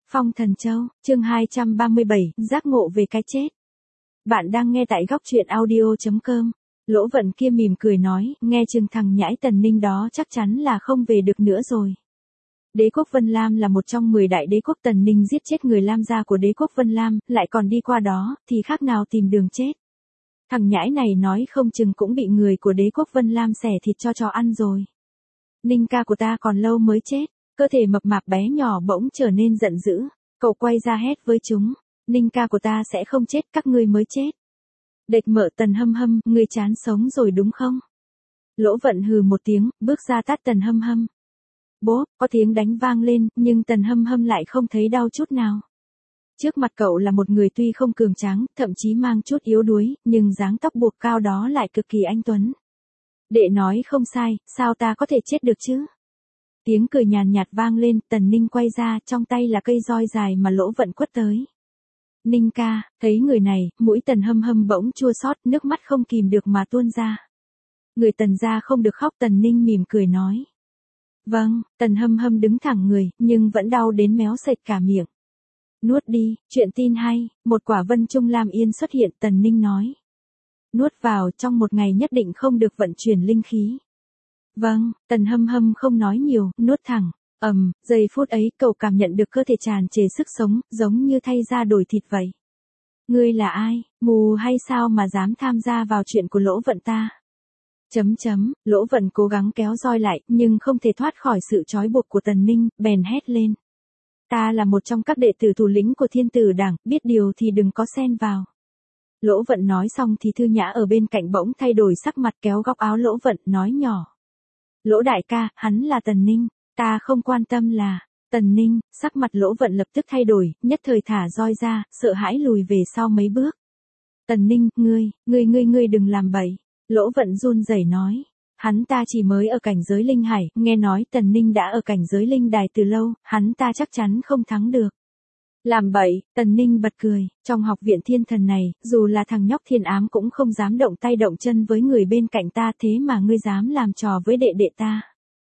Phong Thần Châu, chương 237, giác ngộ về cái chết. Bạn đang nghe tại góc truyện audio.com. Lỗ Vận kia mỉm cười nói, nghe chừng thằng nhãi Tần Ninh đó chắc chắn là không về được nữa rồi. Đế quốc Vân Lam là một trong 10 đại đế quốc, Tần Ninh giết chết người Lam gia của đế quốc Vân Lam, lại còn đi qua đó, thì khác nào tìm đường chết. Thằng nhãi này nói không chừng cũng bị người của đế quốc Vân Lam xẻ thịt cho ăn rồi. Ninh ca của ta còn lâu mới chết. Cơ thể mập mạp bé nhỏ bỗng trở nên giận dữ, cậu quay ra hét với chúng, Ninh ca của ta sẽ không chết, các ngươi mới chết. Địch Mợ Tần Hâm Hâm, ngươi chán sống rồi đúng không? Lỗ Vận hừ một tiếng, bước ra tát Tần Hâm Hâm. Bố, có tiếng đánh vang lên, nhưng Tần Hâm Hâm lại không thấy đau chút nào. Trước mặt cậu là một người tuy không cường tráng, thậm chí mang chút yếu đuối, nhưng dáng tóc buộc cao đó lại cực kỳ anh tuấn. Đệ nói không sai, sao ta có thể chết được chứ? Tiếng cười nhàn nhạt vang lên, Tần Ninh quay ra, trong tay là cây roi dài mà Lỗ Vận quất tới. Ninh ca, thấy người này, mũi Tần Hâm Hâm bỗng chua xót, nước mắt không kìm được mà tuôn ra. Người Tần gia không được khóc, Tần Ninh mỉm cười nói. Vâng, Tần Hâm Hâm đứng thẳng người, nhưng vẫn đau đến méo sệt cả miệng. Nuốt đi, chuyện tin hay, một quả Vân Trung Lam Yên xuất hiện, Tần Ninh nói. Nuốt vào, trong một ngày nhất định không được vận chuyển linh khí. Vâng, Tần Hâm Hâm không nói nhiều, nuốt thẳng. Giây phút ấy cậu cảm nhận được cơ thể tràn trề sức sống, giống như thay da đổi thịt vậy. Ngươi là ai, mù hay sao mà dám tham gia vào chuyện của Lỗ Vận ta? Lỗ Vận cố gắng kéo roi lại, nhưng không thể thoát khỏi sự trói buộc của Tần Ninh, bèn hét lên. Ta là một trong các đệ tử thủ lĩnh của Thiên Tử Đảng, biết điều thì đừng có xen vào. Lỗ Vận nói xong thì Thư Nhã ở bên cạnh bỗng thay đổi sắc mặt, kéo góc áo Lỗ Vận, nói nhỏ. Lỗ đại ca, hắn là Tần Ninh, ta không quan tâm là. Tần Ninh, sắc mặt Lỗ Vận lập tức thay đổi, nhất thời thả roi ra, sợ hãi lùi về sau mấy bước. Tần Ninh, ngươi đừng làm bậy. Lỗ Vận run rẩy nói. Hắn ta chỉ mới ở cảnh giới linh hải, nghe nói Tần Ninh đã ở cảnh giới linh đài từ lâu, hắn ta chắc chắn không thắng được. Làm bậy, Tần Ninh bật cười, trong học viện thiên thần này, dù là thằng nhóc thiên ám cũng không dám động tay động chân với người bên cạnh ta, thế mà ngươi dám làm trò với đệ đệ ta.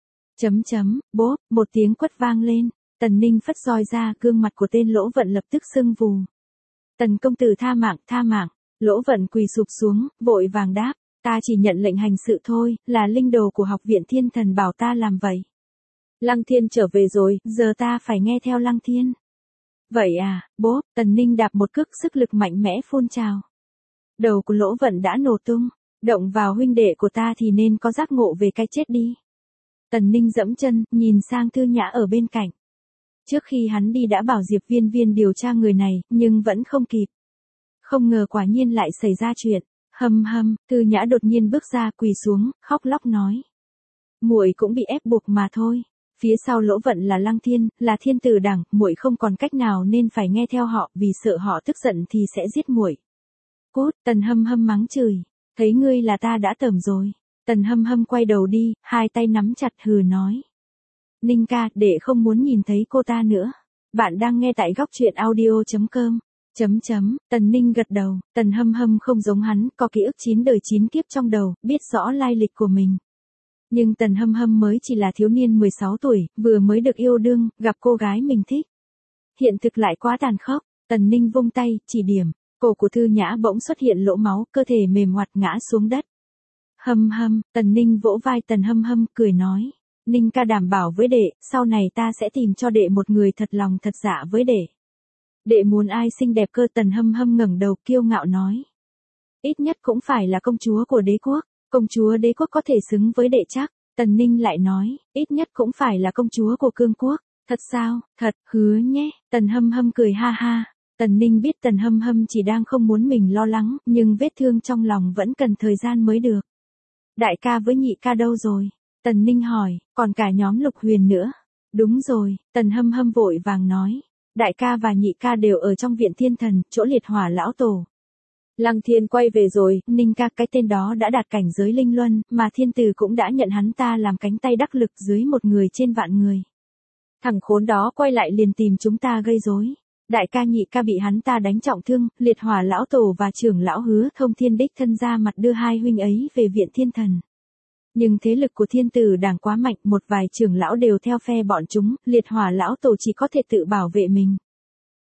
Bốp, một tiếng quất vang lên, Tần Ninh phất roi ra, gương mặt của tên Lỗ Vận lập tức sưng vù. Tần công tử tha mạng, Lỗ Vận quỳ sụp xuống, vội vàng đáp, ta chỉ nhận lệnh hành sự thôi, là linh đồ của học viện thiên thần bảo ta làm vậy. Lăng Thiên trở về rồi, giờ ta phải nghe theo Lăng Thiên. Vậy à, bố, Tần Ninh đạp một cước, sức lực mạnh mẽ phun trào. Đầu của Lỗ Vận đã nổ tung, động vào huynh đệ của ta thì nên có giác ngộ về cái chết đi. Tần Ninh dẫm chân, nhìn sang Thư Nhã ở bên cạnh. Trước khi hắn đi đã bảo Diệp Viên Viên điều tra người này, nhưng vẫn không kịp. Không ngờ quả nhiên lại xảy ra chuyện. Thư Nhã đột nhiên bước ra, quỳ xuống, khóc lóc nói. Muội cũng bị ép buộc mà thôi. Phía sau Lỗ Vận là Lăng Thiên, là Thiên Tử Đảng, muội không còn cách nào nên phải nghe theo họ, vì sợ họ tức giận thì sẽ giết muội. Cút, Tần Hâm Hâm mắng chửi, thấy ngươi là ta đã tởm rồi. Tần Hâm Hâm quay đầu đi, hai tay nắm chặt, hừ nói. Ninh ca, đệ không muốn nhìn thấy cô ta nữa. Bạn đang nghe tại góc truyện audio.com. Tần Ninh gật đầu, Tần Hâm Hâm không giống hắn, có ký ức 9 đời 9 kiếp trong đầu, biết rõ lai lịch của mình. Nhưng Tần Hâm Hâm mới chỉ là thiếu niên 16 tuổi, vừa mới được yêu đương, gặp cô gái mình thích. Hiện thực lại quá tàn khốc, Tần Ninh vung tay, chỉ điểm, cổ của Thư Nhã bỗng xuất hiện lỗ máu, cơ thể mềm ngoặt ngã xuống đất. Tần Ninh vỗ vai Tần Hâm Hâm, cười nói. Ninh ca đảm bảo với đệ, sau này ta sẽ tìm cho đệ một người thật lòng thật dạ với đệ. Đệ muốn ai xinh đẹp cơ? Tần Hâm Hâm ngẩng đầu kiêu ngạo nói. Ít nhất cũng phải là công chúa của đế quốc, công chúa đế quốc có thể xứng với đệ chắc. Tần Ninh lại nói, ít nhất cũng phải là công chúa của cương quốc. Thật sao? Thật, hứa nhé. Tần Hâm Hâm cười ha ha. Tần Ninh biết Tần Hâm Hâm chỉ đang không muốn mình lo lắng, nhưng vết thương trong lòng vẫn cần thời gian mới được. Đại ca với nhị ca đâu rồi? Tần Ninh hỏi, còn cả nhóm Lục Huyền nữa. Đúng rồi, Tần Hâm Hâm vội vàng nói. Đại ca và nhị ca đều ở trong viện thiên thần, chỗ liệt hỏa lão tổ. Lăng Thiên quay về rồi, Ninh ca, cái tên đó đã đạt cảnh giới linh luân, mà thiên tử cũng đã nhận hắn ta làm cánh tay đắc lực dưới một người trên vạn người. Thằng khốn đó quay lại liền tìm chúng ta gây rối. Đại ca nhị ca bị hắn ta đánh trọng thương, liệt hỏa lão tổ và trưởng lão Hứa Thông Thiên đích thân ra mặt đưa hai huynh ấy về viện thiên thần. Nhưng thế lực của Thiên Tử Đảng quá mạnh, một vài trưởng lão đều theo phe bọn chúng, liệt hỏa lão tổ chỉ có thể tự bảo vệ mình.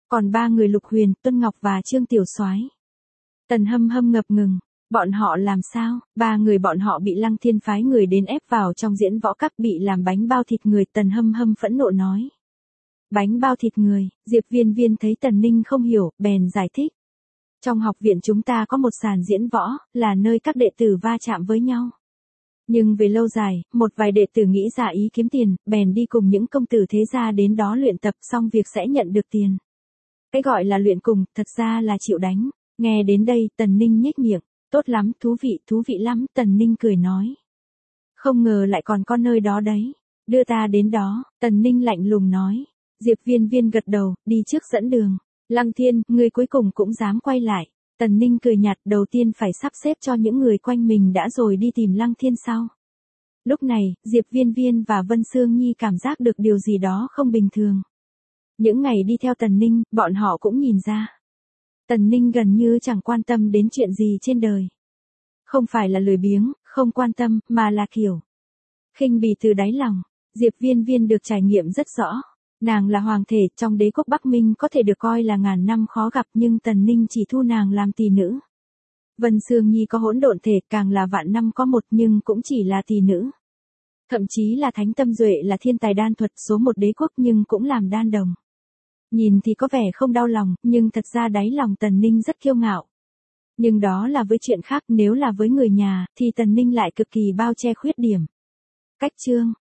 Còn ba người Lục Huyền, Tuân Ngọc và Trương Tiểu Soái. Tần Hâm Hâm ngập ngừng. Bọn họ làm sao? Ba người bọn họ bị Lăng Thiên phái người đến ép vào trong diễn võ các, bị làm bánh bao thịt người. Tần Hâm Hâm phẫn nộ nói. Bánh bao thịt người? Diệp Viên Viên thấy Tần Ninh không hiểu, bèn giải thích. Trong học viện chúng ta có một sàn diễn võ, là nơi các đệ tử va chạm với nhau. Nhưng về lâu dài, một vài đệ tử nghĩ ra ý kiếm tiền, bèn đi cùng những công tử thế gia đến đó luyện tập, xong việc sẽ nhận được tiền. Cái gọi là luyện cùng, thật ra là chịu đánh. Nghe đến đây, Tần Ninh nhếch miệng. Tốt lắm, thú vị lắm, Tần Ninh cười nói. Không ngờ lại còn có nơi đó đấy. Đưa ta đến đó, Tần Ninh lạnh lùng nói. Diệp Viên Viên gật đầu, đi trước dẫn đường. Lăng Thiên, ngươi cuối cùng cũng dám quay lại. Tần Ninh cười nhạt, đầu tiên phải sắp xếp cho những người quanh mình đã rồi đi tìm Lăng Thiên sau. Lúc này, Diệp Viên Viên và Vân Sương Nhi cảm giác được điều gì đó không bình thường. Những ngày đi theo Tần Ninh, bọn họ cũng nhìn ra. Tần Ninh gần như chẳng quan tâm đến chuyện gì trên đời. Không phải là lười biếng, không quan tâm, mà là kiểu khinh bỉ từ đáy lòng. Diệp Viên Viên được trải nghiệm rất rõ. Nàng là hoàng thể, trong đế quốc Bắc Minh có thể được coi là ngàn năm khó gặp, nhưng Tần Ninh chỉ thu nàng làm tỳ nữ. Vân Sương Nhi có hỗn độn thể, càng là vạn năm có một, nhưng cũng chỉ là tỳ nữ. Thậm chí là Thánh Tâm Duệ là thiên tài đan thuật số một đế quốc nhưng cũng làm đan đồng. Nhìn thì có vẻ không đau lòng, nhưng thật ra đáy lòng Tần Ninh rất kiêu ngạo. Nhưng đó là với chuyện khác, nếu là với người nhà, thì Tần Ninh lại cực kỳ bao che khuyết điểm. Cách chương